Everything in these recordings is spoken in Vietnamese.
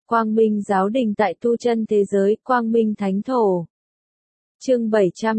Quang Minh giáo đình tại tu chân thế giới, Quang Minh Thánh Thổ. Chương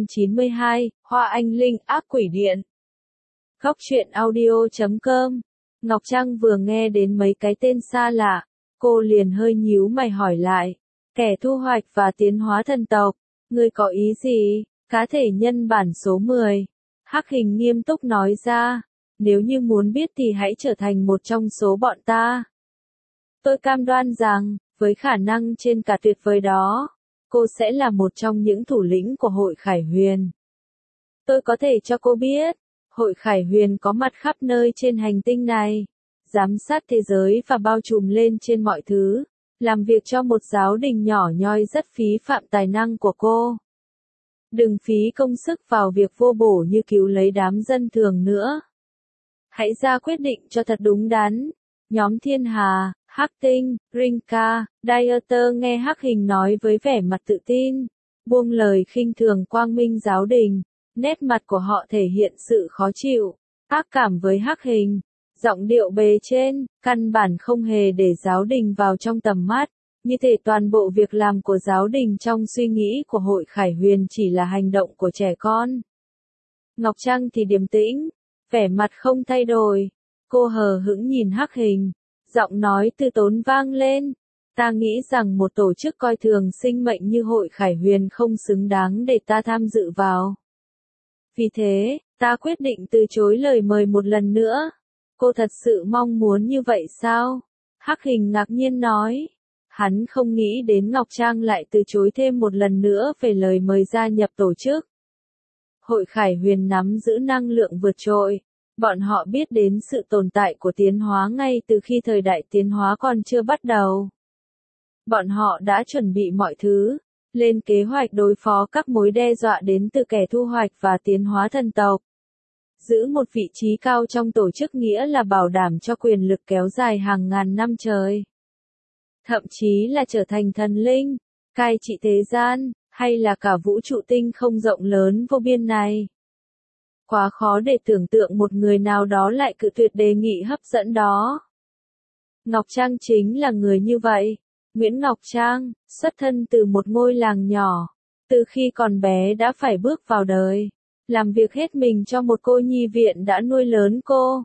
792, Hoa Anh Linh, Ác Quỷ Điện. Góc truyện audio.com. Ngọc Trăng vừa nghe đến mấy cái tên xa lạ, cô liền hơi nhíu mày hỏi lại. Kẻ thu hoạch và tiến hóa thần tộc, ngươi có ý gì? Cá thể nhân bản số 10. Hắc Hình nghiêm túc nói ra, nếu như muốn biết thì hãy trở thành một trong số bọn ta. Tôi cam đoan rằng, với khả năng trên cả tuyệt vời đó, cô sẽ là một trong những thủ lĩnh của Hội Khải Huyền. Tôi có thể cho cô biết, Hội Khải Huyền có mặt khắp nơi trên hành tinh này, giám sát thế giới và bao trùm lên trên mọi thứ, làm việc cho một giáo đình nhỏ nhoi rất phí phạm tài năng của cô. Đừng phí công sức vào việc vô bổ như cứu lấy đám dân thường nữa. Hãy ra quyết định cho thật đúng đắn. Nhóm Thiên Hà, Hắc Tinh, Rinka, Dieter nghe Hắc Hình nói với vẻ mặt tự tin, buông lời khinh thường Quang Minh giáo đình, nét mặt của họ thể hiện sự khó chịu, ác cảm với Hắc Hình, giọng điệu bề trên, căn bản không hề để giáo đình vào trong tầm mắt, như thể toàn bộ việc làm của giáo đình trong suy nghĩ của Hội Khải Huyền chỉ là hành động của trẻ con. Ngọc Trăng thì điềm tĩnh, vẻ mặt không thay đổi, cô hờ hững nhìn Hắc Hình. Giọng nói từ tốn vang lên, ta nghĩ rằng một tổ chức coi thường sinh mệnh như Hội Khải Huyền không xứng đáng để ta tham dự vào. Vì thế, ta quyết định từ chối lời mời một lần nữa. Cô thật sự mong muốn như vậy sao? Hắc Hình ngạc nhiên nói. Hắn không nghĩ đến Ngọc Trang lại từ chối thêm một lần nữa về lời mời gia nhập tổ chức. Hội Khải Huyền nắm giữ năng lượng vượt trội. Bọn họ biết đến sự tồn tại của tiến hóa ngay từ khi thời đại tiến hóa còn chưa bắt đầu. Bọn họ đã chuẩn bị mọi thứ, lên kế hoạch đối phó các mối đe dọa đến từ kẻ thu hoạch và tiến hóa thần tộc. Giữ một vị trí cao trong tổ chức nghĩa là bảo đảm cho quyền lực kéo dài hàng ngàn năm trời. Thậm chí là trở thành thần linh, cai trị thế gian, hay là cả vũ trụ tinh không rộng lớn vô biên này. Quá khó để tưởng tượng một người nào đó lại cự tuyệt đề nghị hấp dẫn đó. Ngọc Trang chính là người như vậy. Nguyễn Ngọc Trang, xuất thân từ một ngôi làng nhỏ, từ khi còn bé đã phải bước vào đời, làm việc hết mình cho một cô nhi viện đã nuôi lớn cô.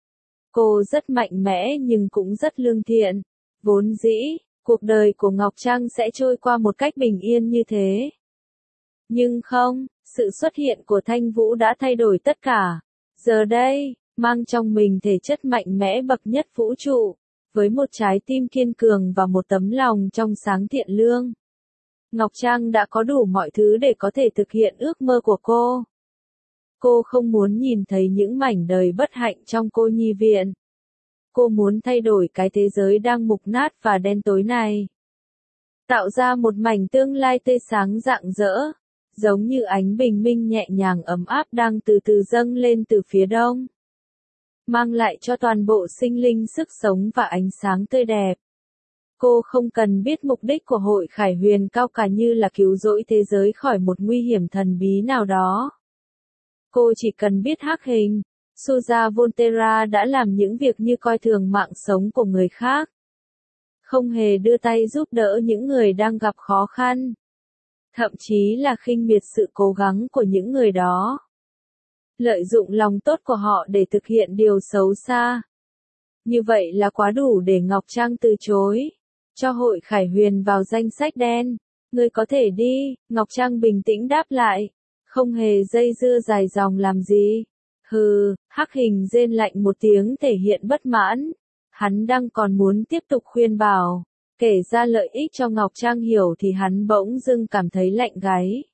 Cô rất mạnh mẽ nhưng cũng rất lương thiện. Vốn dĩ, cuộc đời của Ngọc Trang sẽ trôi qua một cách bình yên như thế. Nhưng không, sự xuất hiện của Thanh Vũ đã thay đổi tất cả. Giờ đây, mang trong mình thể chất mạnh mẽ bậc nhất vũ trụ, với một trái tim kiên cường và một tấm lòng trong sáng thiện lương. Ngọc Trang đã có đủ mọi thứ để có thể thực hiện ước mơ của cô. Cô không muốn nhìn thấy những mảnh đời bất hạnh trong cô nhi viện. Cô muốn thay đổi cái thế giới đang mục nát và đen tối này. Tạo ra một mảnh tương lai tươi sáng rạng rỡ. Giống như ánh bình minh nhẹ nhàng ấm áp đang từ từ dâng lên từ phía đông. Mang lại cho toàn bộ sinh linh sức sống và ánh sáng tươi đẹp. Cô không cần biết mục đích của Hội Khải Huyền cao cả như là cứu rỗi thế giới khỏi một nguy hiểm thần bí nào đó. Cô chỉ cần biết Hắc Hình, Suza Volterra đã làm những việc như coi thường mạng sống của người khác. Không hề đưa tay giúp đỡ những người đang gặp khó khăn. Thậm chí là khinh miệt sự cố gắng của những người đó. Lợi dụng lòng tốt của họ để thực hiện điều xấu xa. Như vậy là quá đủ để Ngọc Trang từ chối. Cho Hội Khải Huyền vào danh sách đen. Ngươi có thể đi, Ngọc Trang bình tĩnh đáp lại. Không hề dây dưa dài dòng làm gì. Hừ, Hắc Hình rên lạnh một tiếng thể hiện bất mãn. Hắn đang còn muốn tiếp tục khuyên bảo. Kể ra lợi ích cho Ngọc Trang hiểu thì hắn bỗng dưng cảm thấy lạnh gáy.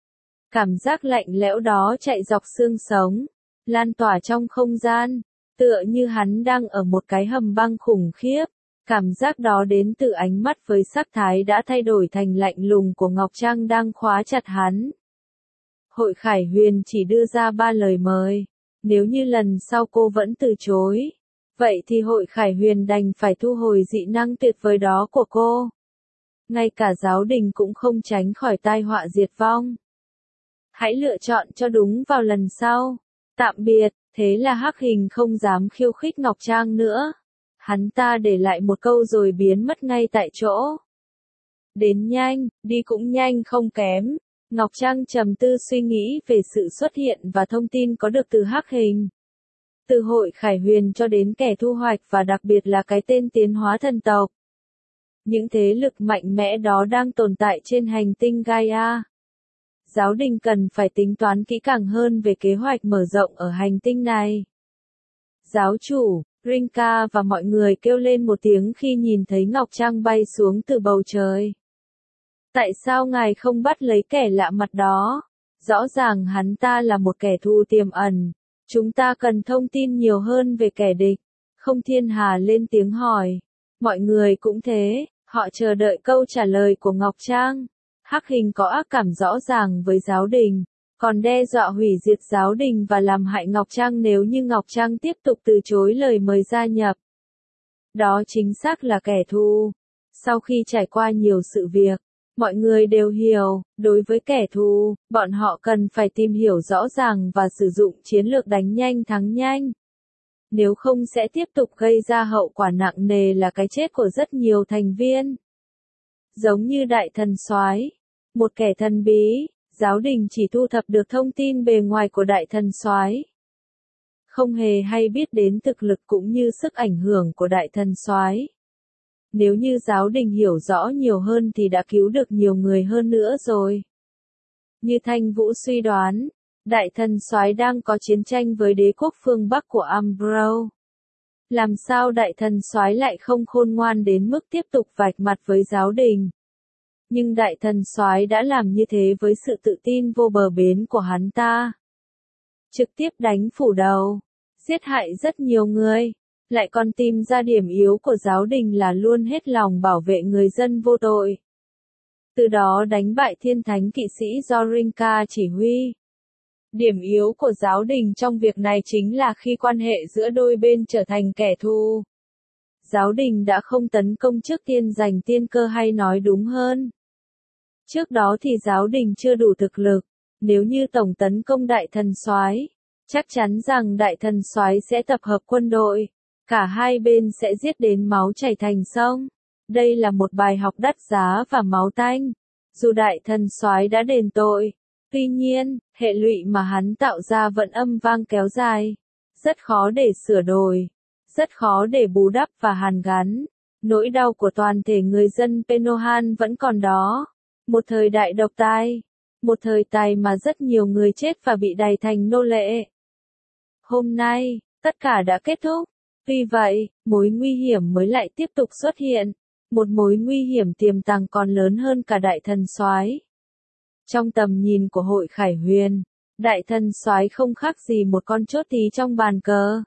Cảm giác lạnh lẽo đó chạy dọc xương sống, lan tỏa trong không gian, tựa như hắn đang ở một cái hầm băng khủng khiếp. Cảm giác đó đến từ ánh mắt với sắc thái đã thay đổi thành lạnh lùng của Ngọc Trang đang khóa chặt hắn. Hội Khải Huyền chỉ đưa ra 3 lời mời, nếu như lần sau cô vẫn từ chối. Vậy thì Hội Khải Huyền đành phải thu hồi dị năng tuyệt vời đó của cô. Ngay cả giáo đình cũng không tránh khỏi tai họa diệt vong. Hãy lựa chọn cho đúng vào lần sau. Tạm biệt, thế là Hắc Hình không dám khiêu khích Ngọc Trang nữa. Hắn ta để lại một câu rồi biến mất ngay tại chỗ. Đến nhanh, đi cũng nhanh không kém. Ngọc Trăng trầm tư suy nghĩ về sự xuất hiện và thông tin có được từ Hắc Hình. Từ hội Khải Huyền cho đến kẻ thu hoạch và đặc biệt là cái tên tiến hóa thần tộc. Những thế lực mạnh mẽ đó đang tồn tại trên hành tinh Gaia. Giáo đình cần phải tính toán kỹ càng hơn về kế hoạch mở rộng ở hành tinh này. Giáo chủ, Rinka và mọi người kêu lên một tiếng khi nhìn thấy Ngọc Trăng bay xuống từ bầu trời. Tại sao ngài không bắt lấy kẻ lạ mặt đó? Rõ ràng hắn ta là một kẻ thù tiềm ẩn. Chúng ta cần thông tin nhiều hơn về kẻ địch. Không Thiên Hà lên tiếng hỏi. Mọi người cũng thế, họ chờ đợi câu trả lời của Ngọc Trang. Hắc Hình có ác cảm rõ ràng với giáo đình, còn đe dọa hủy diệt giáo đình và làm hại Ngọc Trang nếu như Ngọc Trang tiếp tục từ chối lời mời gia nhập. Đó chính xác là kẻ thù. Sau khi trải qua nhiều sự việc, mọi người đều hiểu, đối với kẻ thù, bọn họ cần phải tìm hiểu rõ ràng và sử dụng chiến lược đánh nhanh thắng nhanh. Nếu không sẽ tiếp tục gây ra hậu quả nặng nề là cái chết của rất nhiều thành viên. Giống như đại thần soái, một kẻ thần bí, giáo đình chỉ thu thập được thông tin bề ngoài của đại thần soái, không hề hay biết đến thực lực cũng như sức ảnh hưởng của đại thần soái. Nếu như giáo đình hiểu rõ nhiều hơn thì đã cứu được nhiều người hơn nữa rồi. Như Thanh Vũ suy đoán, đại thần soái đang có chiến tranh với đế quốc phương Bắc của Umbro. Làm sao đại thần soái lại không khôn ngoan đến mức tiếp tục vạch mặt với giáo đình? Nhưng đại thần soái đã làm như thế với sự tự tin vô bờ bến của hắn ta. Trực tiếp đánh phủ đầu, giết hại rất nhiều người, lại còn tìm ra điểm yếu của giáo đình là luôn hết lòng bảo vệ người dân vô tội. Từ đó đánh bại thiên thánh kỵ sĩ do Rinka chỉ huy. Điểm yếu của giáo đình trong việc này chính là khi quan hệ giữa đôi bên trở thành kẻ thù. Giáo đình đã không tấn công trước tiên giành tiên cơ hay nói đúng hơn. Trước đó thì giáo đình chưa đủ thực lực, nếu như tổng tấn công đại thần soái, chắc chắn rằng đại thần soái sẽ tập hợp quân đội, cả hai bên sẽ giết đến máu chảy thành sông. Đây là một bài học đắt giá và máu tanh. Dù đại thần soái đã đền tội, tuy nhiên, hệ lụy mà hắn tạo ra vẫn âm vang kéo dài, rất khó để sửa đổi, rất khó để bù đắp và hàn gắn. Nỗi đau của toàn thể người dân Penohan vẫn còn đó. Một thời đại độc tài, một thời tài mà rất nhiều người chết và bị đày thành nô lệ. Hôm nay, tất cả đã kết thúc. Tuy vậy, mối nguy hiểm mới lại tiếp tục xuất hiện. Một mối nguy hiểm tiềm tàng còn lớn hơn cả đại thần soái. Trong tầm nhìn của hội Khải Huyền, đại thần soái không khác gì một con chốt tí trong bàn cờ.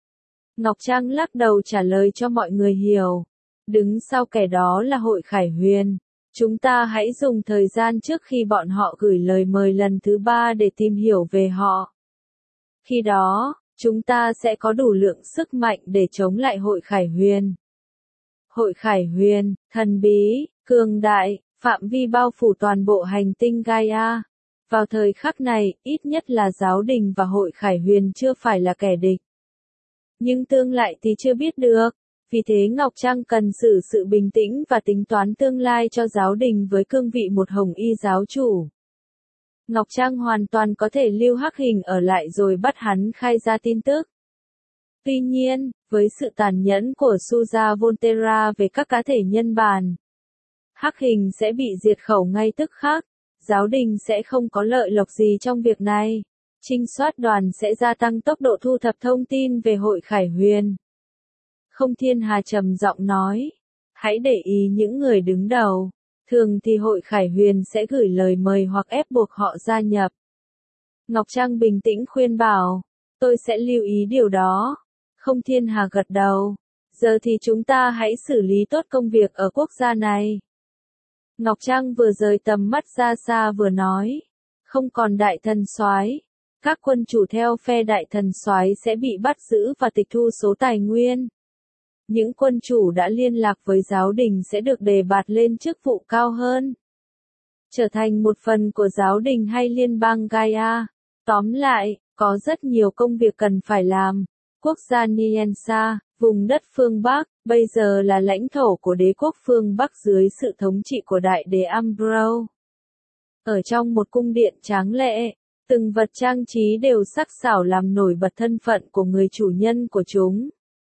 Ngọc Trang lắc đầu trả lời cho mọi người hiểu. Đứng sau kẻ đó là hội Khải Huyền. Chúng ta hãy dùng thời gian trước khi bọn họ gửi lời mời lần thứ 3 để tìm hiểu về họ. Khi đó, chúng ta sẽ có đủ lượng sức mạnh để chống lại hội Khải Huyền. Hội Khải Huyền, thần bí, cường đại, phạm vi bao phủ toàn bộ hành tinh Gaia. Vào thời khắc này, ít nhất là giáo đình và hội Khải Huyền chưa phải là kẻ địch. Nhưng tương lai thì chưa biết được. Vì thế Ngọc Trang cần xử sự bình tĩnh và tính toán tương lai cho giáo đình với cương vị một hồng y giáo chủ. Ngọc Trang hoàn toàn có thể lưu Hắc Hình ở lại rồi bắt hắn khai ra tin tức. Tuy nhiên, với sự tàn nhẫn của Suza Volterra về các cá thể nhân bản, Hắc Hình sẽ bị diệt khẩu ngay tức khắc. Giáo đình sẽ không có lợi lộc gì trong việc này. Trinh soát đoàn sẽ gia tăng tốc độ thu thập thông tin về hội Khải Huyền. Không Thiên Hà trầm giọng nói. Hãy để ý những người đứng đầu. Thường thì hội Khải Huyền sẽ gửi lời mời hoặc ép buộc họ gia nhập. Ngọc Trang bình tĩnh khuyên bảo. Tôi sẽ lưu ý điều đó. Không Thiên Hà gật đầu. Giờ thì chúng ta hãy xử lý tốt công việc ở quốc gia này. Ngọc Trang vừa rời tầm mắt ra xa vừa nói. Không còn đại thần soái. Các quân chủ theo phe đại thần soái sẽ bị bắt giữ và tịch thu số tài nguyên. Những quân chủ đã liên lạc với giáo đình sẽ được đề bạt lên chức vụ cao hơn. Trở thành một phần của giáo đình hay liên bang Gaia. Tóm lại, có rất nhiều công việc cần phải làm. Quốc gia Niensa, Vùng đất phương Bắc, bây giờ là lãnh thổ của đế quốc phương Bắc dưới sự thống trị của đại đế Ambrose. Ở trong một cung điện tráng lệ, từng vật trang trí đều sắc sảo làm nổi bật thân phận của người chủ nhân của chúng.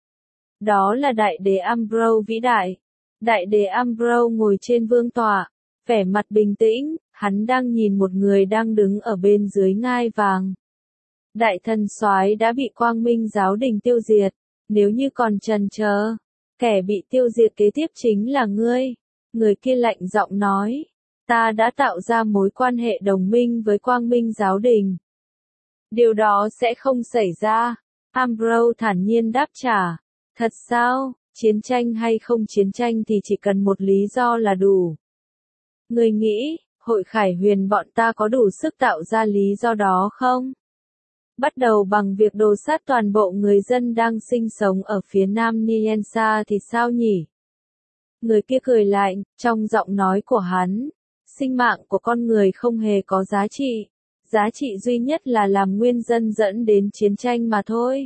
Đó là đại đế Ambrose vĩ đại. Đại đế Ambrose ngồi trên vương tọa, vẻ mặt bình tĩnh, hắn đang nhìn một người đang đứng ở bên dưới ngai vàng. Đại thần soái đã bị Quang Minh giáo đình tiêu diệt, nếu như còn chần chờ, kẻ bị tiêu diệt kế tiếp chính là ngươi. Người kia lạnh giọng nói, ta đã tạo ra mối quan hệ đồng minh với Quang Minh giáo đình. Điều đó sẽ không xảy ra. Ambrose thản nhiên đáp trả, thật sao, chiến tranh hay không chiến tranh thì chỉ cần một lý do là đủ. Ngươi nghĩ, hội Khải Huyền bọn ta có đủ sức tạo ra lý do đó không? Bắt đầu bằng việc đồ sát toàn bộ người dân đang sinh sống ở phía nam Niensa thì sao nhỉ? Người kia cười lạnh, trong giọng nói của hắn, sinh mạng của con người không hề có giá trị. Giá trị duy nhất là làm nguyên dân dẫn đến chiến tranh mà thôi.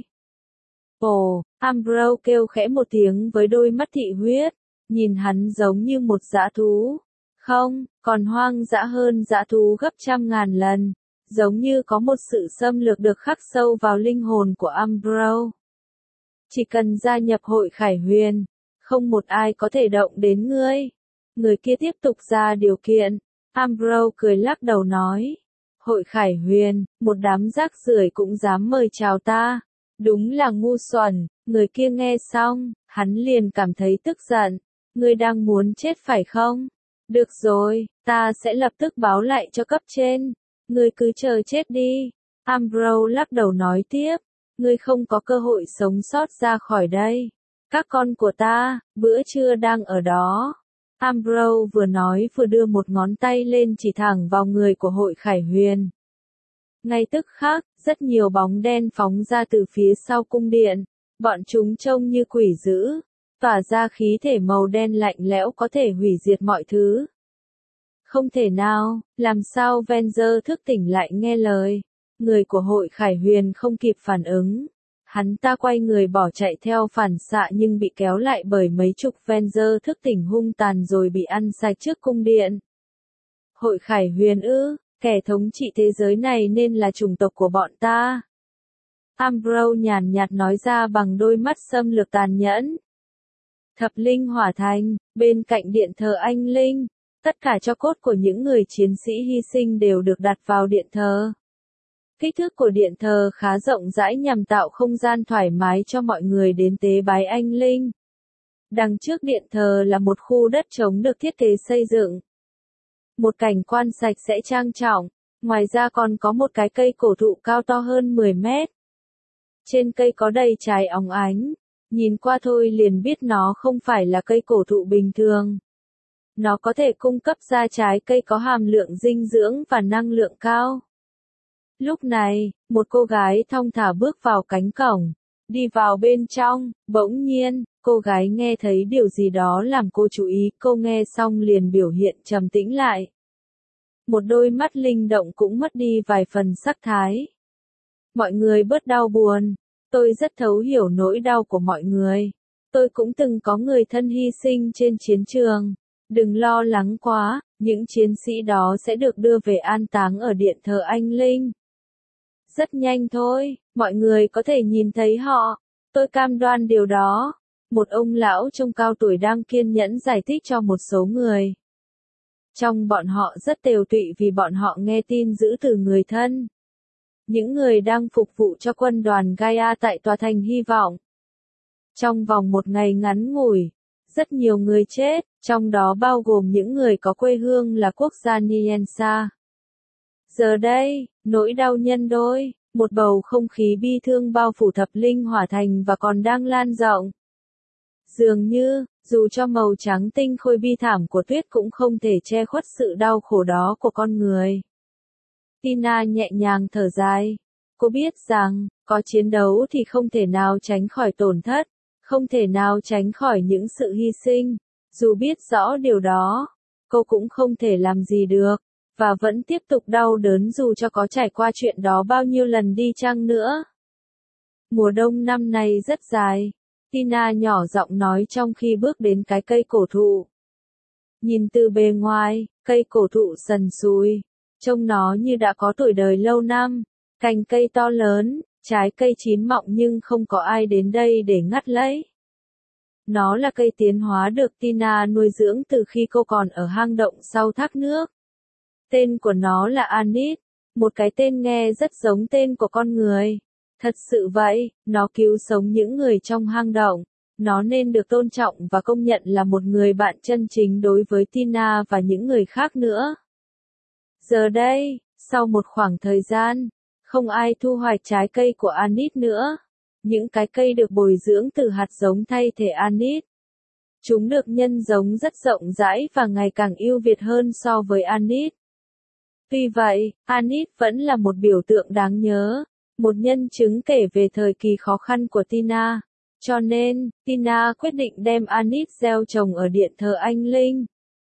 Ồ, Ambrose kêu khẽ một tiếng với đôi mắt thị huyết, nhìn hắn giống như một dã thú. Không, còn hoang dã hơn dã thú gấp trăm ngàn lần. Giống như có một sự xâm lược được khắc sâu vào linh hồn của Ambrose. Chỉ cần gia nhập hội Khải Huyền, không một ai có thể động đến ngươi. Người kia tiếp tục ra điều kiện. Ambrose cười lắc đầu nói. Hội Khải Huyền, một đám rác rưởi cũng dám mời chào ta. Đúng là ngu xuẩn. Người kia nghe xong, hắn liền cảm thấy tức giận. Ngươi đang muốn chết phải không? Được rồi, ta sẽ lập tức báo lại cho cấp trên. Ngươi cứ chờ chết đi. Ambrose lắc đầu nói tiếp. Ngươi không có cơ hội sống sót ra khỏi đây. Các con của ta, bữa trưa đang ở đó. Ambrose vừa nói vừa đưa một ngón tay lên chỉ thẳng vào người của hội Khải Huyền. Ngay tức khắc, rất nhiều bóng đen phóng ra từ phía sau cung điện. Bọn chúng trông như quỷ dữ, tỏa ra khí thể màu đen lạnh lẽo có thể hủy diệt mọi thứ. Không thể nào, làm sao Venger thức tỉnh lại nghe lời. Người của hội Khải Huyền không kịp phản ứng. Hắn ta quay người bỏ chạy theo phản xạ nhưng bị kéo lại bởi mấy chục Venger thức tỉnh hung tàn rồi bị ăn sạch trước cung điện. Hội Khải Huyền ư, kẻ thống trị thế giới này nên là chủng tộc của bọn ta. Ambrose nhàn nhạt nói ra bằng đôi mắt xâm lược tàn nhẫn. Thập linh hỏa thành, bên cạnh điện thờ anh linh. Tất cả tro cốt của những người chiến sĩ hy sinh đều được đặt vào điện thờ. Kích thước của điện thờ khá rộng rãi nhằm tạo không gian thoải mái cho mọi người đến tế bái anh linh. Đằng trước điện thờ là một khu đất trống được thiết kế xây dựng. Một cảnh quan sạch sẽ trang trọng, ngoài ra còn có một cái cây cổ thụ cao to hơn 10 mét. Trên cây có đầy trái óng ánh, nhìn qua thôi liền biết nó không phải là cây cổ thụ bình thường. Nó có thể cung cấp ra trái cây có hàm lượng dinh dưỡng và năng lượng cao. Lúc này, một cô gái thong thả bước vào cánh cổng, đi vào bên trong, bỗng nhiên, cô gái nghe thấy điều gì đó làm cô chú ý, cô nghe xong liền biểu hiện trầm tĩnh lại. Một đôi mắt linh động cũng mất đi vài phần sắc thái. Mọi người bớt đau buồn, tôi rất thấu hiểu nỗi đau của mọi người. Tôi cũng từng có người thân hy sinh trên chiến trường. Đừng lo lắng quá, những chiến sĩ đó sẽ được đưa về an táng ở điện thờ anh linh. Rất nhanh thôi, mọi người có thể nhìn thấy họ. Tôi cam đoan điều đó. Một ông lão trông cao tuổi đang kiên nhẫn giải thích cho một số người. Trong bọn họ rất tiều tụy vì bọn họ nghe tin dữ từ người thân. Những người đang phục vụ cho quân đoàn Gaia tại tòa thành hy vọng. Trong vòng một ngày ngắn ngủi, rất nhiều người chết, trong đó bao gồm những người có quê hương là quốc gia Niensa. Giờ đây, nỗi đau nhân đôi, một bầu không khí bi thương bao phủ thập linh hỏa thành và còn đang lan rộng. Dường như, dù cho màu trắng tinh khôi bi thảm của tuyết cũng không thể che khuất sự đau khổ đó của con người. Tina nhẹ nhàng thở dài. Cô biết rằng, có chiến đấu thì không thể nào tránh khỏi tổn thất, không thể nào tránh khỏi những sự hy sinh. Dù biết rõ điều đó, cô cũng không thể làm gì được, và vẫn tiếp tục đau đớn dù cho có trải qua chuyện đó bao nhiêu lần đi chăng nữa. Mùa đông năm nay rất dài. Tina nhỏ giọng nói trong khi bước đến cái cây cổ thụ. Nhìn từ bề ngoài, cây cổ thụ sần sùi, trông nó như đã có tuổi đời lâu năm, cành cây to lớn, trái cây chín mọng nhưng không có ai đến đây để ngắt lấy. Nó là cây tiến hóa được Tina nuôi dưỡng từ khi cô còn ở hang động sau thác nước. Tên của nó là Anit, một cái tên nghe rất giống tên của con người. Thật sự vậy, nó cứu sống những người trong hang động. Nó nên được tôn trọng và công nhận là một người bạn chân chính đối với Tina và những người khác nữa. Giờ đây, sau một khoảng thời gian, không ai thu hoạch trái cây của Anit nữa. Những cái cây được bồi dưỡng từ hạt giống thay thế Anit. Chúng được nhân giống rất rộng rãi và ngày càng ưu việt hơn so với Anit. Tuy vậy, Anit vẫn là một biểu tượng đáng nhớ, một nhân chứng kể về thời kỳ khó khăn của Tina. Cho nên, Tina quyết định đem Anit gieo trồng ở điện thờ anh linh.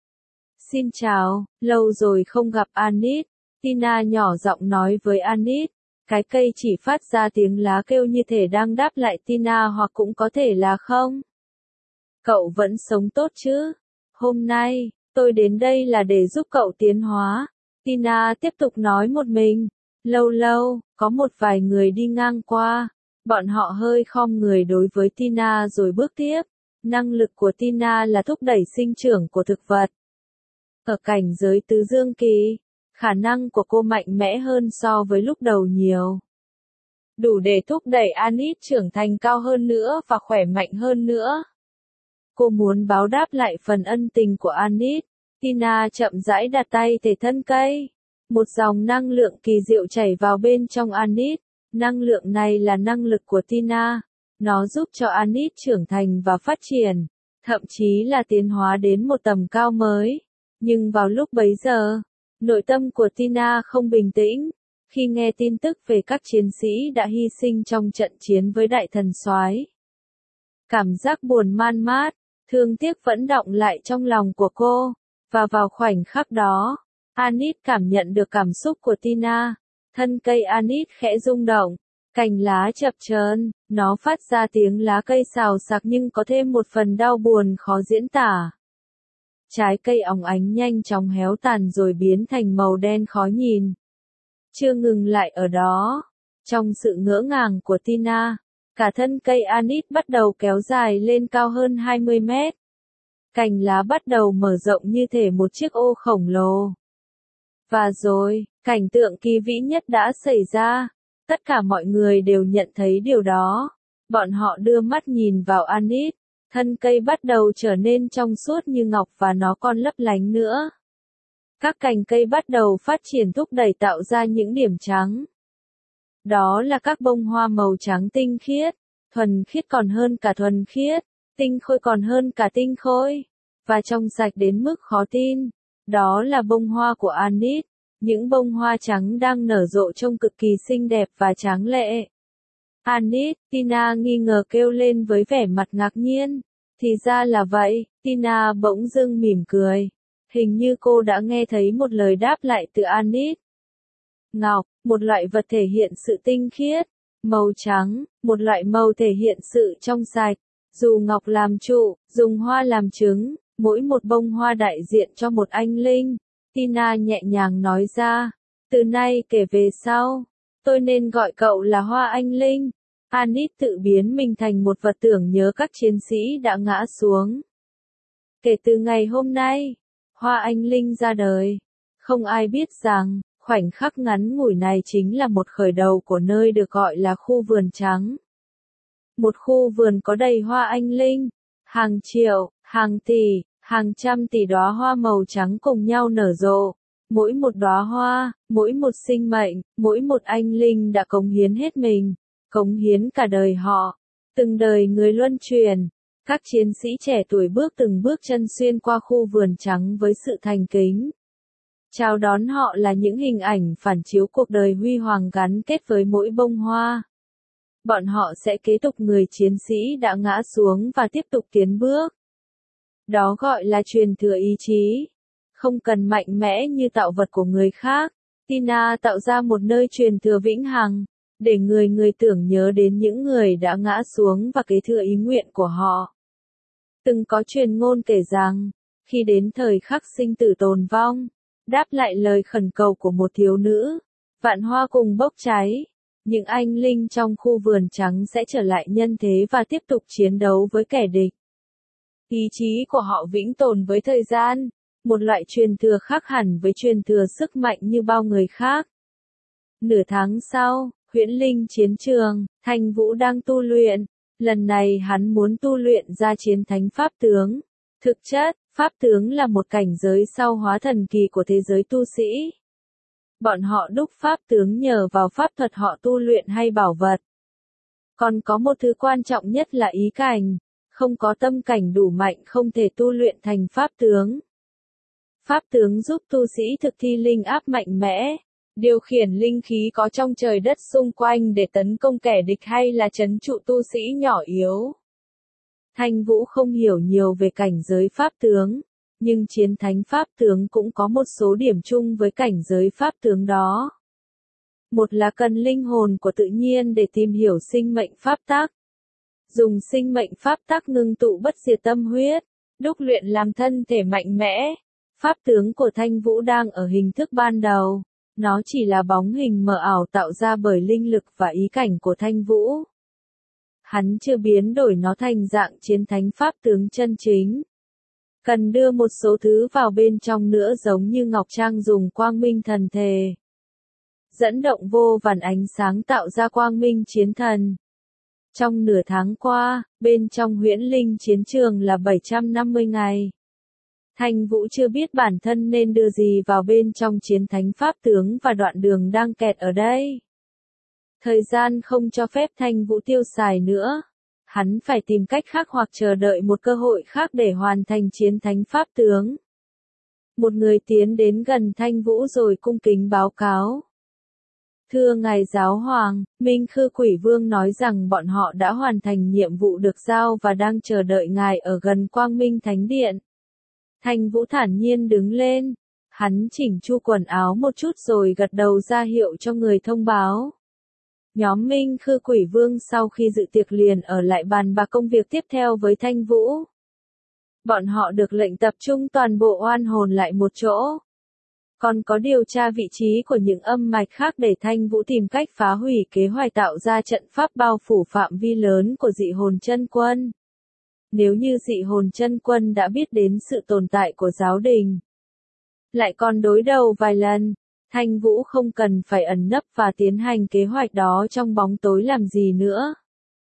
Xin chào, lâu rồi không gặp Anit. Tina nhỏ giọng nói với Anit. Cái cây chỉ phát ra tiếng lá kêu như thể đang đáp lại Tina hoặc cũng có thể là không. Cậu vẫn sống tốt chứ? Hôm nay, tôi đến đây là để giúp cậu tiến hóa. Tina tiếp tục nói một mình. Lâu lâu, có một vài người đi ngang qua. Bọn họ hơi khom người đối với Tina rồi bước tiếp. Năng lực của Tina là thúc đẩy sinh trưởng của thực vật. Ở cảnh giới tứ dương kỳ, khả năng của cô mạnh mẽ hơn so với lúc đầu nhiều. Đủ để thúc đẩy Anit trưởng thành cao hơn nữa và khỏe mạnh hơn nữa. Cô muốn báo đáp lại phần ân tình của Anit. Tina chậm rãi đặt tay thể thân cây. Một dòng năng lượng kỳ diệu chảy vào bên trong Anit. Năng lượng này là năng lực của Tina. Nó giúp cho Anit trưởng thành và phát triển, thậm chí là tiến hóa đến một tầm cao mới. Nhưng vào lúc bấy giờ, nội tâm của Tina không bình tĩnh, khi nghe tin tức về các chiến sĩ đã hy sinh trong trận chiến với đại thần soái. Cảm giác buồn man mát, thương tiếc vẫn đọng lại trong lòng của cô, và vào khoảnh khắc đó, Anit cảm nhận được cảm xúc của Tina. Thân cây Anit khẽ rung động, cành lá chập chờn, nó phát ra tiếng lá cây xào xạc nhưng có thêm một phần đau buồn khó diễn tả. Trái cây óng ánh nhanh chóng héo tàn rồi biến thành màu đen khó nhìn. Chưa ngừng lại ở đó, trong sự ngỡ ngàng của Tina, cả thân cây Anit bắt đầu kéo dài lên cao hơn 20 mét. Cành lá bắt đầu mở rộng như thể một chiếc ô khổng lồ. Và rồi, cảnh tượng kỳ vĩ nhất đã xảy ra. Tất cả mọi người đều nhận thấy điều đó. Bọn họ đưa mắt nhìn vào Anit. Thân cây bắt đầu trở nên trong suốt như ngọc và nó còn lấp lánh nữa. Các cành cây bắt đầu phát triển thúc đẩy tạo ra những điểm trắng. Đó là các bông hoa màu trắng tinh khiết, thuần khiết còn hơn cả thuần khiết, tinh khôi còn hơn cả tinh khôi, và trong sạch đến mức khó tin. Đó là bông hoa của Anit. Những bông hoa trắng đang nở rộ trông cực kỳ xinh đẹp và tráng lệ. Anit, Tina nghi ngờ kêu lên với vẻ mặt ngạc nhiên. Thì ra là vậy, Tina bỗng dưng mỉm cười. Hình như cô đã nghe thấy một lời đáp lại từ Anit. Ngọc, một loại vật thể hiện sự tinh khiết. Màu trắng, một loại màu thể hiện sự trong sạch. Dù ngọc làm trụ, dùng hoa làm trứng, mỗi một bông hoa đại diện cho một anh linh. Tina nhẹ nhàng nói ra. Từ nay kể về sau, tôi nên gọi cậu là Hoa Anh Linh. Anit tự biến mình thành một vật tưởng nhớ các chiến sĩ đã ngã xuống. Kể từ ngày hôm nay, Hoa Anh Linh ra đời. Không ai biết rằng, khoảnh khắc ngắn ngủi này chính là một khởi đầu của nơi được gọi là khu vườn trắng. Một khu vườn có đầy Hoa Anh Linh. Hàng triệu, hàng tỷ, hàng trăm tỷ đóa hoa màu trắng cùng nhau nở rộ. Mỗi một đóa hoa, mỗi một sinh mệnh, mỗi một anh linh đã cống hiến hết mình, cống hiến cả đời họ. Từng đời người luân truyền, các chiến sĩ trẻ tuổi bước từng bước chân xuyên qua khu vườn trắng với sự thành kính. Chào đón họ là những hình ảnh phản chiếu cuộc đời huy hoàng gắn kết với mỗi bông hoa. Bọn họ sẽ kế tục người chiến sĩ đã ngã xuống và tiếp tục tiến bước. Đó gọi là truyền thừa ý chí. Không cần mạnh mẽ như tạo vật của người khác, Tina tạo ra một nơi truyền thừa vĩnh hằng. để người người tưởng nhớ đến những người đã ngã xuống và kế thừa ý nguyện của họ. Từng có truyền ngôn kể rằng, khi đến thời khắc sinh tử tồn vong, đáp lại lời khẩn cầu của một thiếu nữ, vạn hoa cùng bốc cháy, những anh linh trong khu vườn trắng sẽ trở lại nhân thế và tiếp tục chiến đấu với kẻ địch. Ý chí của họ vĩnh tồn với thời gian, một loại truyền thừa khác hẳn với truyền thừa sức mạnh như bao người khác. Nửa tháng sau, huyễn linh chiến trường, Thanh Vũ đang tu luyện, lần này hắn muốn tu luyện ra chiến thánh pháp tướng. Thực chất, pháp tướng là một cảnh giới sau hóa thần kỳ của thế giới tu sĩ. Bọn họ đúc pháp tướng nhờ vào pháp thuật họ tu luyện hay bảo vật. Còn có một thứ quan trọng nhất là ý cảnh, không có tâm cảnh đủ mạnh không thể tu luyện thành pháp tướng. Pháp tướng giúp tu sĩ thực thi linh áp mạnh mẽ, điều khiển linh khí có trong trời đất xung quanh để tấn công kẻ địch hay là trấn trụ tu sĩ nhỏ yếu. Thanh Vũ không hiểu nhiều về cảnh giới pháp tướng, nhưng chiến thánh pháp tướng cũng có một số điểm chung với cảnh giới pháp tướng đó. Một là cần linh hồn của tự nhiên để tìm hiểu sinh mệnh pháp tắc. Dùng sinh mệnh pháp tắc ngưng tụ bất diệt tâm huyết, đúc luyện làm thân thể mạnh mẽ. Pháp tướng của Thanh Vũ đang ở hình thức ban đầu, nó chỉ là bóng hình mờ ảo tạo ra bởi linh lực và ý cảnh của Thanh Vũ. Hắn chưa biến đổi nó thành dạng chiến thánh pháp tướng chân chính. Cần đưa một số thứ vào bên trong nữa giống như Ngọc Trang dùng quang minh thần thể. Dẫn động vô vàn ánh sáng tạo ra quang minh chiến thần. Trong nửa tháng qua, bên trong huyễn linh chiến trường là 750 ngày. Thanh Vũ chưa biết bản thân nên đưa gì vào bên trong chiến thánh pháp tướng và đoạn đường đang kẹt ở đây. Thời gian không cho phép Thanh Vũ tiêu xài nữa. Hắn phải tìm cách khác hoặc chờ đợi một cơ hội khác để hoàn thành chiến thánh pháp tướng. Một người tiến đến gần Thanh Vũ rồi cung kính báo cáo. Thưa Ngài Giáo Hoàng, Minh Khư Quỷ Vương nói rằng bọn họ đã hoàn thành nhiệm vụ được giao và đang chờ đợi Ngài ở gần Quang Minh Thánh Điện. Thanh Vũ thản nhiên đứng lên. Hắn chỉnh chu quần áo một chút rồi gật đầu ra hiệu cho người thông báo. Nhóm Minh Khư Quỷ Vương sau khi dự tiệc liền ở lại bàn bạc công việc tiếp theo với Thanh Vũ. Bọn họ được lệnh tập trung toàn bộ oan hồn lại một chỗ. Còn có điều tra vị trí của những âm mạch khác để Thanh Vũ tìm cách phá hủy kế hoạch tạo ra trận pháp bao phủ phạm vi lớn của dị hồn chân quân. Nếu như dị hồn chân quân đã biết đến sự tồn tại của giáo đình, lại còn đối đầu vài lần, Thanh Vũ không cần phải ẩn nấp và tiến hành kế hoạch đó trong bóng tối làm gì nữa.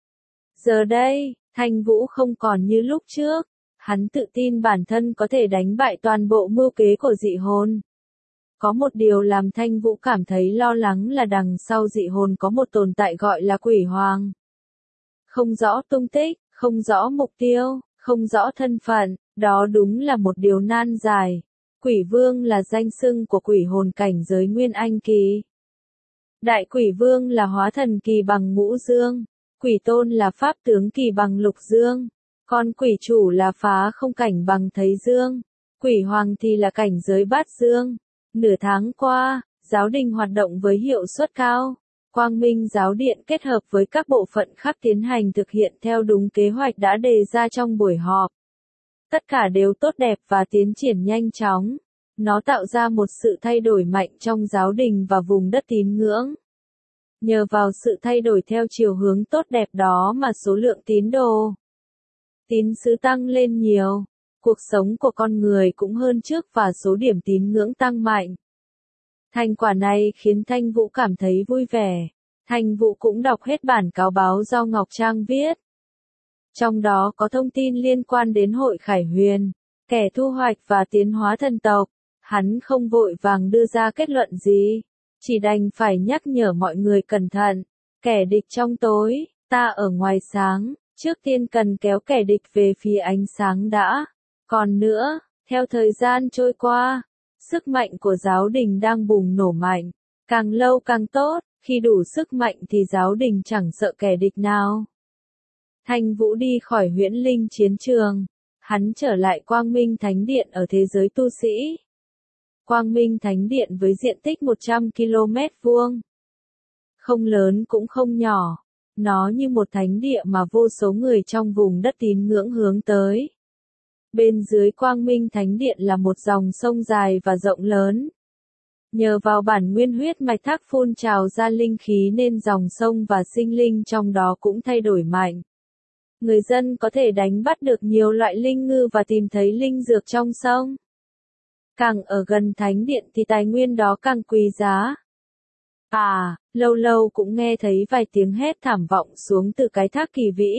Giờ đây, Thanh Vũ không còn như lúc trước, hắn tự tin bản thân có thể đánh bại toàn bộ mưu kế của dị hồn. Có một điều làm Thanh Vũ cảm thấy lo lắng là đằng sau dị hồn có một tồn tại gọi là Quỷ Hoàng. Không rõ tung tích, không rõ mục tiêu, không rõ thân phận, đó đúng là một điều nan giải. Quỷ Vương là danh xưng của quỷ hồn cảnh giới Nguyên Anh kỳ. Đại Quỷ Vương là hóa thần kỳ bằng ngũ dương, Quỷ Tôn là pháp tướng kỳ bằng lục dương, còn Quỷ Chủ là phá không cảnh bằng thấy dương, Quỷ Hoàng thì là cảnh giới bát dương. Nửa tháng qua, giáo đình hoạt động với hiệu suất cao. Quang Minh Giáo Điện kết hợp với các bộ phận khác tiến hành thực hiện theo đúng kế hoạch đã đề ra trong buổi họp. Tất cả đều tốt đẹp và tiến triển nhanh chóng. Nó tạo ra một sự thay đổi mạnh trong giáo đình và vùng đất tín ngưỡng. Nhờ vào sự thay đổi theo chiều hướng tốt đẹp đó mà số lượng tín đồ, tín sứ tăng lên nhiều. Cuộc sống của con người cũng hơn trước và số điểm tín ngưỡng tăng mạnh. Thành quả này khiến Thanh Vũ cảm thấy vui vẻ. Thanh Vũ cũng đọc hết bản cáo báo do Ngọc Trang viết. Trong đó có thông tin liên quan đến hội Khải Huyền, kẻ thu hoạch và tiến hóa thần tộc. Hắn không vội vàng đưa ra kết luận gì, chỉ đành phải nhắc nhở mọi người cẩn thận. Kẻ địch trong tối, ta ở ngoài sáng, trước tiên cần kéo kẻ địch về phía ánh sáng đã. Còn nữa, theo thời gian trôi qua, sức mạnh của giáo đình đang bùng nổ mạnh, càng lâu càng tốt, khi đủ sức mạnh thì giáo đình chẳng sợ kẻ địch nào. Thanh Vũ đi khỏi huyễn linh chiến trường, hắn trở lại Quang Minh Thánh Điện ở thế giới tu sĩ. Quang Minh Thánh Điện với diện tích 100 km vuông. không lớn cũng không nhỏ. Nó như một thánh địa mà vô số người trong vùng đất tín ngưỡng hướng tới. Bên dưới Quang Minh Thánh Điện là một dòng sông dài và rộng lớn. Nhờ vào bản nguyên huyết mạch thác phun trào ra linh khí nên dòng sông và sinh linh trong đó cũng thay đổi mạnh. Người dân có thể đánh bắt được nhiều loại linh ngư và tìm thấy linh dược trong sông. Càng ở gần thánh điện thì tài nguyên đó càng quý giá. Lâu lâu cũng nghe thấy vài tiếng hét thảm vọng xuống từ cái thác kỳ vĩ.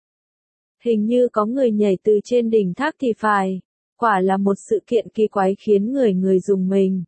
Hình như có người nhảy từ trên đỉnh thác thì phải. Quả là một sự kiện kỳ quái khiến người rùng mình.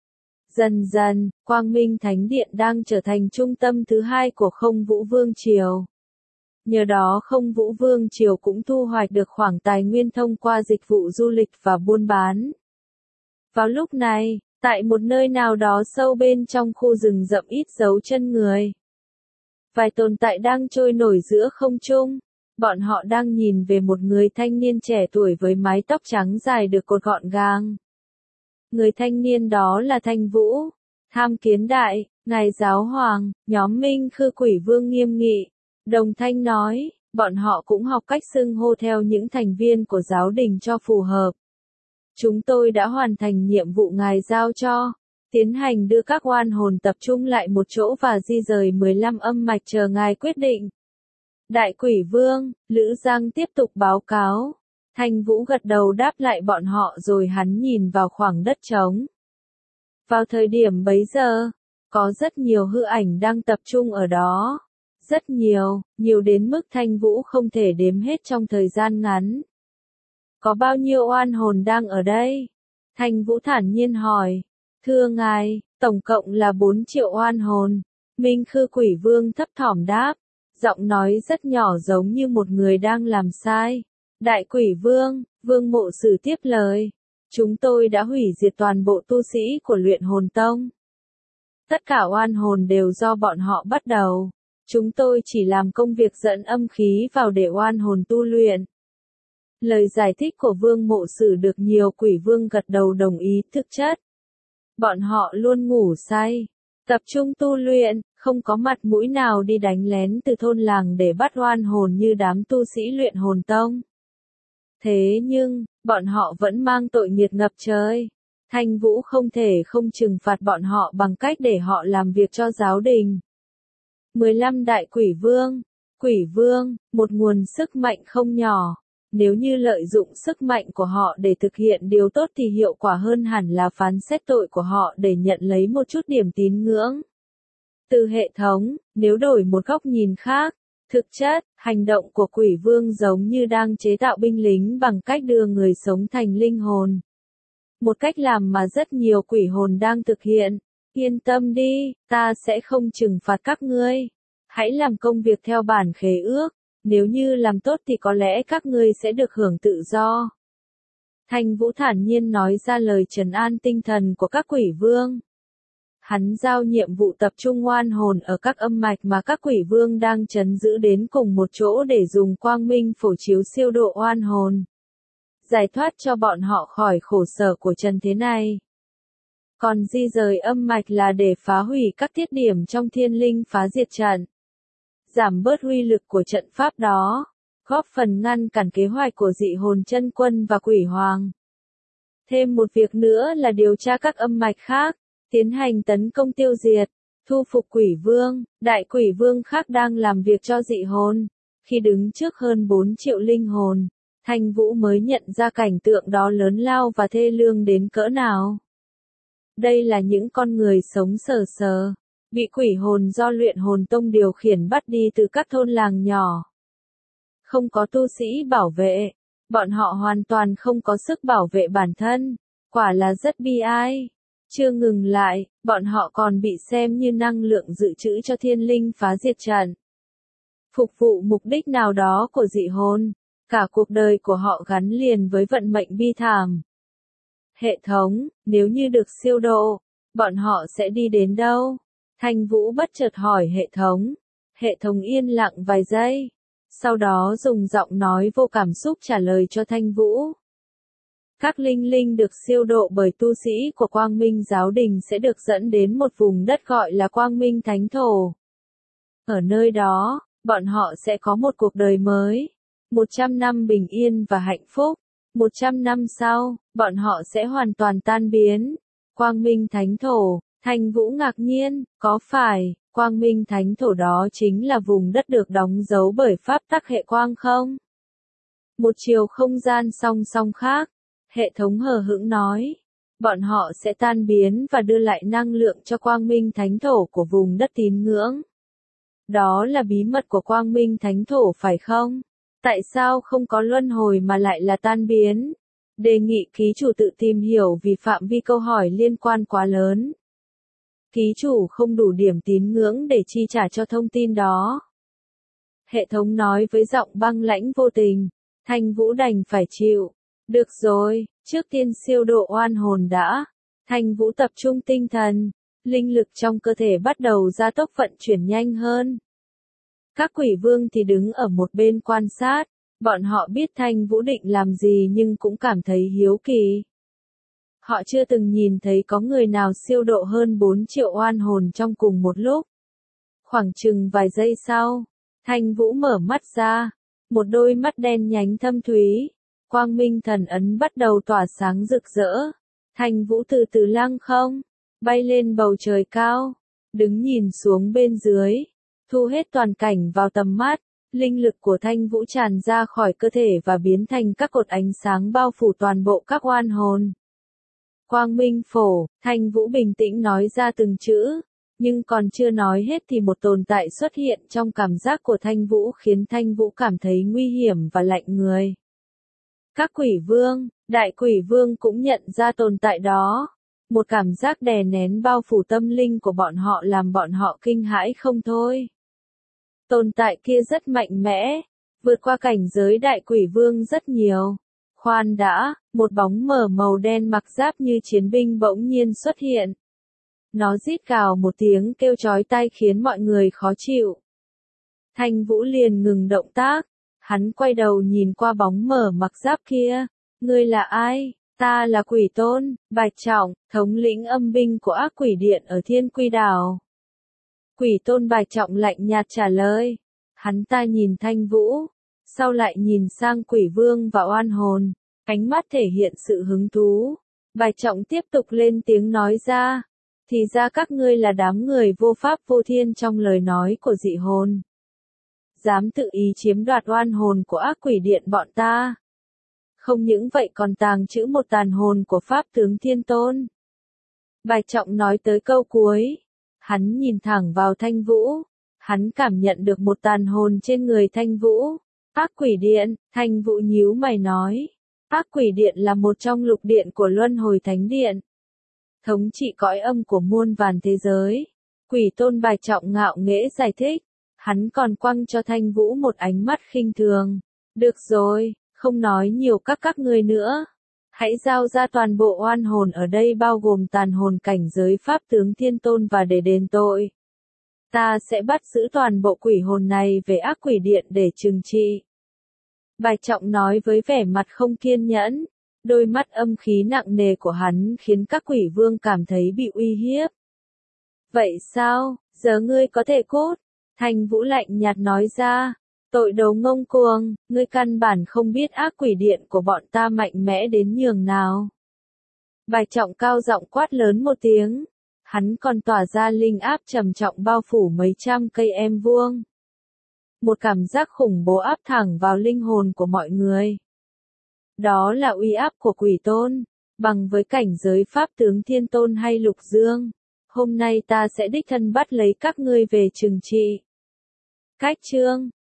Dần dần, Quang Minh Thánh Điện đang trở thành trung tâm thứ hai của Không Vũ Vương Triều. Nhờ đó Không Vũ Vương Triều cũng thu hoạch được khoảng tài nguyên thông qua dịch vụ du lịch và buôn bán. Vào lúc này, tại một nơi nào đó sâu bên trong khu rừng rậm ít dấu chân người, vài tồn tại đang trôi nổi giữa không trung. Bọn họ đang nhìn về một người thanh niên trẻ tuổi với mái tóc trắng dài được cột gọn gàng. Người thanh niên đó là Thanh Vũ. Tham Kiến Đại, Ngài Giáo Hoàng, nhóm Minh Khư Quỷ Vương nghiêm nghị. Đồng thanh nói, bọn họ cũng học cách xưng hô theo những thành viên của giáo đình cho phù hợp. Chúng tôi đã hoàn thành nhiệm vụ Ngài giao cho, tiến hành đưa các oan hồn tập trung lại một chỗ và di rời 15 âm mạch chờ Ngài quyết định. Đại Quỷ Vương, Lữ Giang tiếp tục báo cáo. Thanh Vũ gật đầu đáp lại bọn họ rồi hắn nhìn vào khoảng đất trống. Vào thời điểm bấy giờ, có rất nhiều hư ảnh đang tập trung ở đó. Rất nhiều đến mức Thanh Vũ không thể đếm hết trong thời gian ngắn. Có bao nhiêu oan hồn đang ở đây? Thanh Vũ thản nhiên hỏi. Thưa ngài, tổng cộng là 4 triệu oan hồn. Minh Khư Quỷ Vương thấp thỏm đáp. Giọng nói rất nhỏ giống như một người đang làm sai. Đại Quỷ Vương, Vương Mộ Sử tiếp lời. Chúng tôi đã hủy diệt toàn bộ tu sĩ của Luyện Hồn Tông. Tất cả oan hồn đều do bọn họ bắt đầu. Chúng tôi chỉ làm công việc dẫn âm khí vào để oan hồn tu luyện. Lời giải thích của Vương Mộ Sử được nhiều quỷ vương gật đầu đồng ý. Thực chất, bọn họ luôn ngủ say, tập trung tu luyện, không có mặt mũi nào đi đánh lén từ thôn làng để bắt oan hồn như đám tu sĩ Luyện Hồn Tông. Thế nhưng, bọn họ vẫn mang tội nghiệt ngập trời. Thanh Vũ không thể không trừng phạt bọn họ bằng cách để họ làm việc cho giáo đình. 15 đại quỷ vương, một nguồn sức mạnh không nhỏ. Nếu như lợi dụng sức mạnh của họ để thực hiện điều tốt thì hiệu quả hơn hẳn là phán xét tội của họ để nhận lấy một chút điểm tín ngưỡng. Từ hệ thống, nếu đổi một góc nhìn khác, thực chất, hành động của quỷ vương giống như đang chế tạo binh lính bằng cách đưa người sống thành linh hồn. Một cách làm mà rất nhiều quỷ hồn đang thực hiện. Yên tâm đi, ta sẽ không trừng phạt các ngươi. Hãy làm công việc theo bản khế ước. Nếu như làm tốt thì có lẽ các ngươi sẽ được hưởng tự do. Thanh Vũ thản nhiên nói ra lời trấn an tinh thần của các quỷ vương. Hắn giao nhiệm vụ tập trung oan hồn ở các âm mạch mà các quỷ vương đang trấn giữ đến cùng một chỗ để dùng quang minh phổ chiếu siêu độ oan hồn. Giải thoát cho bọn họ khỏi khổ sở của trần thế này. Còn di rời âm mạch là để phá hủy các thiết điểm trong thiên linh phá diệt trận. Giảm bớt uy lực của trận pháp đó, góp phần ngăn cản kế hoạch của dị hồn chân quân và quỷ hoàng. Thêm một việc nữa là điều tra các âm mạch khác, tiến hành tấn công tiêu diệt, thu phục quỷ vương, đại quỷ vương khác đang làm việc cho dị hồn. Khi đứng trước hơn 4 triệu linh hồn, Thanh Vũ mới nhận ra cảnh tượng đó lớn lao và thê lương đến cỡ nào. Đây là những con người sống sờ sờ, bị quỷ hồn do Luyện Hồn Tông điều khiển bắt đi từ các thôn làng nhỏ. Không có tu sĩ bảo vệ, bọn họ hoàn toàn không có sức bảo vệ bản thân, quả là rất bi ai. Chưa ngừng lại, bọn họ còn bị xem như năng lượng dự trữ cho thiên linh phá diệt trận. Phục vụ mục đích nào đó của dị hồn, cả cuộc đời của họ gắn liền với vận mệnh bi thảm. Hệ thống, nếu như được siêu độ, bọn họ sẽ đi đến đâu? Thanh Vũ bất chợt hỏi hệ thống. Hệ thống yên lặng vài giây. Sau đó dùng giọng nói vô cảm xúc trả lời cho Thanh Vũ. Các linh linh được siêu độ bởi tu sĩ của Quang Minh Giáo Đình sẽ được dẫn đến một vùng đất gọi là Quang Minh Thánh Thổ. Ở nơi đó, bọn họ sẽ có một cuộc đời mới. 100 năm bình yên và hạnh phúc. 100 năm sau, bọn họ sẽ hoàn toàn tan biến. Quang Minh Thánh Thổ. Thanh Vũ ngạc nhiên, có phải, Quang Minh Thánh Thổ đó chính là vùng đất được đóng dấu bởi pháp tắc hệ quang không? Một chiều không gian song song khác. Hệ thống hờ hững nói. Bọn họ sẽ tan biến và đưa lại năng lượng cho Quang Minh Thánh Thổ của vùng đất tín ngưỡng. Đó là bí mật của Quang Minh Thánh Thổ phải không? Tại sao không có luân hồi mà lại là tan biến? Đề nghị ký chủ tự tìm hiểu vì phạm vi câu hỏi liên quan quá lớn. Ký chủ không đủ điểm tín ngưỡng để chi trả cho thông tin đó. Hệ thống nói với giọng băng lãnh vô tình. Thanh Vũ đành phải chịu. Được rồi, trước tiên siêu độ oan hồn đã. Thanh Vũ tập trung tinh thần. Linh lực trong cơ thể bắt đầu gia tốc vận chuyển nhanh hơn. Các quỷ vương thì đứng ở một bên quan sát. Bọn họ biết Thanh Vũ định làm gì nhưng cũng cảm thấy hiếu kỳ. Họ chưa từng nhìn thấy có người nào siêu độ hơn 4 triệu oan hồn trong cùng một lúc. Khoảng chừng vài giây sau, Thanh Vũ mở mắt ra. Một đôi mắt đen nhánh thâm thúy. Quang minh thần ấn bắt đầu tỏa sáng rực rỡ. Thanh Vũ từ từ lăng không, bay lên bầu trời cao, đứng nhìn xuống bên dưới, thu hết toàn cảnh vào tầm mắt. Linh lực của Thanh Vũ tràn ra khỏi cơ thể và biến thành các cột ánh sáng bao phủ toàn bộ các oan hồn. Quang minh phổ, Thanh Vũ bình tĩnh nói ra từng chữ, nhưng còn chưa nói hết thì một tồn tại xuất hiện trong cảm giác của Thanh Vũ khiến Thanh Vũ cảm thấy nguy hiểm và lạnh người. Các quỷ vương, đại quỷ vương cũng nhận ra tồn tại đó. Một cảm giác đè nén bao phủ tâm linh của bọn họ làm bọn họ kinh hãi không thôi. Tồn tại kia rất mạnh mẽ, vượt qua cảnh giới đại quỷ vương rất nhiều. Khoan đã, một bóng mờ màu đen mặc giáp như chiến binh bỗng nhiên xuất hiện. Nó rít gào một tiếng kêu chói tai khiến mọi người khó chịu. Thanh Vũ liền ngừng động tác, hắn quay đầu nhìn qua bóng mờ mặc giáp kia. Ngươi là ai? Ta là Quỷ Tôn, Bạch Trọng, thống lĩnh âm binh của ác quỷ điện ở Thiên Quy Đảo. Quỷ Tôn Bạch Trọng lạnh nhạt trả lời. Hắn ta nhìn Thanh Vũ, sau lại nhìn sang quỷ vương và oan hồn, ánh mắt thể hiện sự hứng thú. Bạch Trọng tiếp tục lên tiếng nói ra, thì ra các ngươi là đám người vô pháp vô thiên trong lời nói của dị hồn. Dám tự ý chiếm đoạt oan hồn của ác quỷ điện bọn ta. Không những vậy còn tàng trữ một tàn hồn của Pháp tướng Thiên Tôn. Bạch Trọng nói tới câu cuối. Hắn nhìn thẳng vào Thanh Vũ. Hắn cảm nhận được một tàn hồn trên người Thanh Vũ. Ác quỷ điện, Thanh Vũ nhíu mày nói. Ác quỷ điện là một trong lục điện của Luân Hồi Thánh Điện. Thống trị cõi âm của muôn vàn thế giới. Quỷ Tôn Bạch Trọng ngạo nghễ giải thích. Hắn còn quăng cho Thanh Vũ một ánh mắt khinh thường. Được rồi, không nói nhiều các ngươi nữa. Hãy giao ra toàn bộ oan hồn ở đây bao gồm tàn hồn cảnh giới Pháp tướng Thiên Tôn và để đền tội. Ta sẽ bắt giữ toàn bộ quỷ hồn này về ác quỷ điện để trừng trị. Bạch Trọng nói với vẻ mặt không kiên nhẫn. Đôi mắt âm khí nặng nề của hắn khiến các quỷ vương cảm thấy bị uy hiếp. Vậy sao, giờ ngươi có thể cút? Thanh Vũ lạnh nhạt nói ra. Tội đồ ngông cuồng, ngươi căn bản không biết ác quỷ điện của bọn ta mạnh mẽ đến nhường nào. Bạch Trọng cao giọng quát lớn một tiếng. Hắn còn tỏa ra linh áp trầm trọng bao phủ mấy trăm cây em vuông. Một cảm giác khủng bố áp thẳng vào linh hồn của mọi người. Đó là uy áp của Quỷ Tôn, bằng với cảnh giới Pháp tướng Thiên Tôn hay Lục Dương. Hôm nay ta sẽ đích thân bắt lấy các ngươi về trừng trị. Cách chương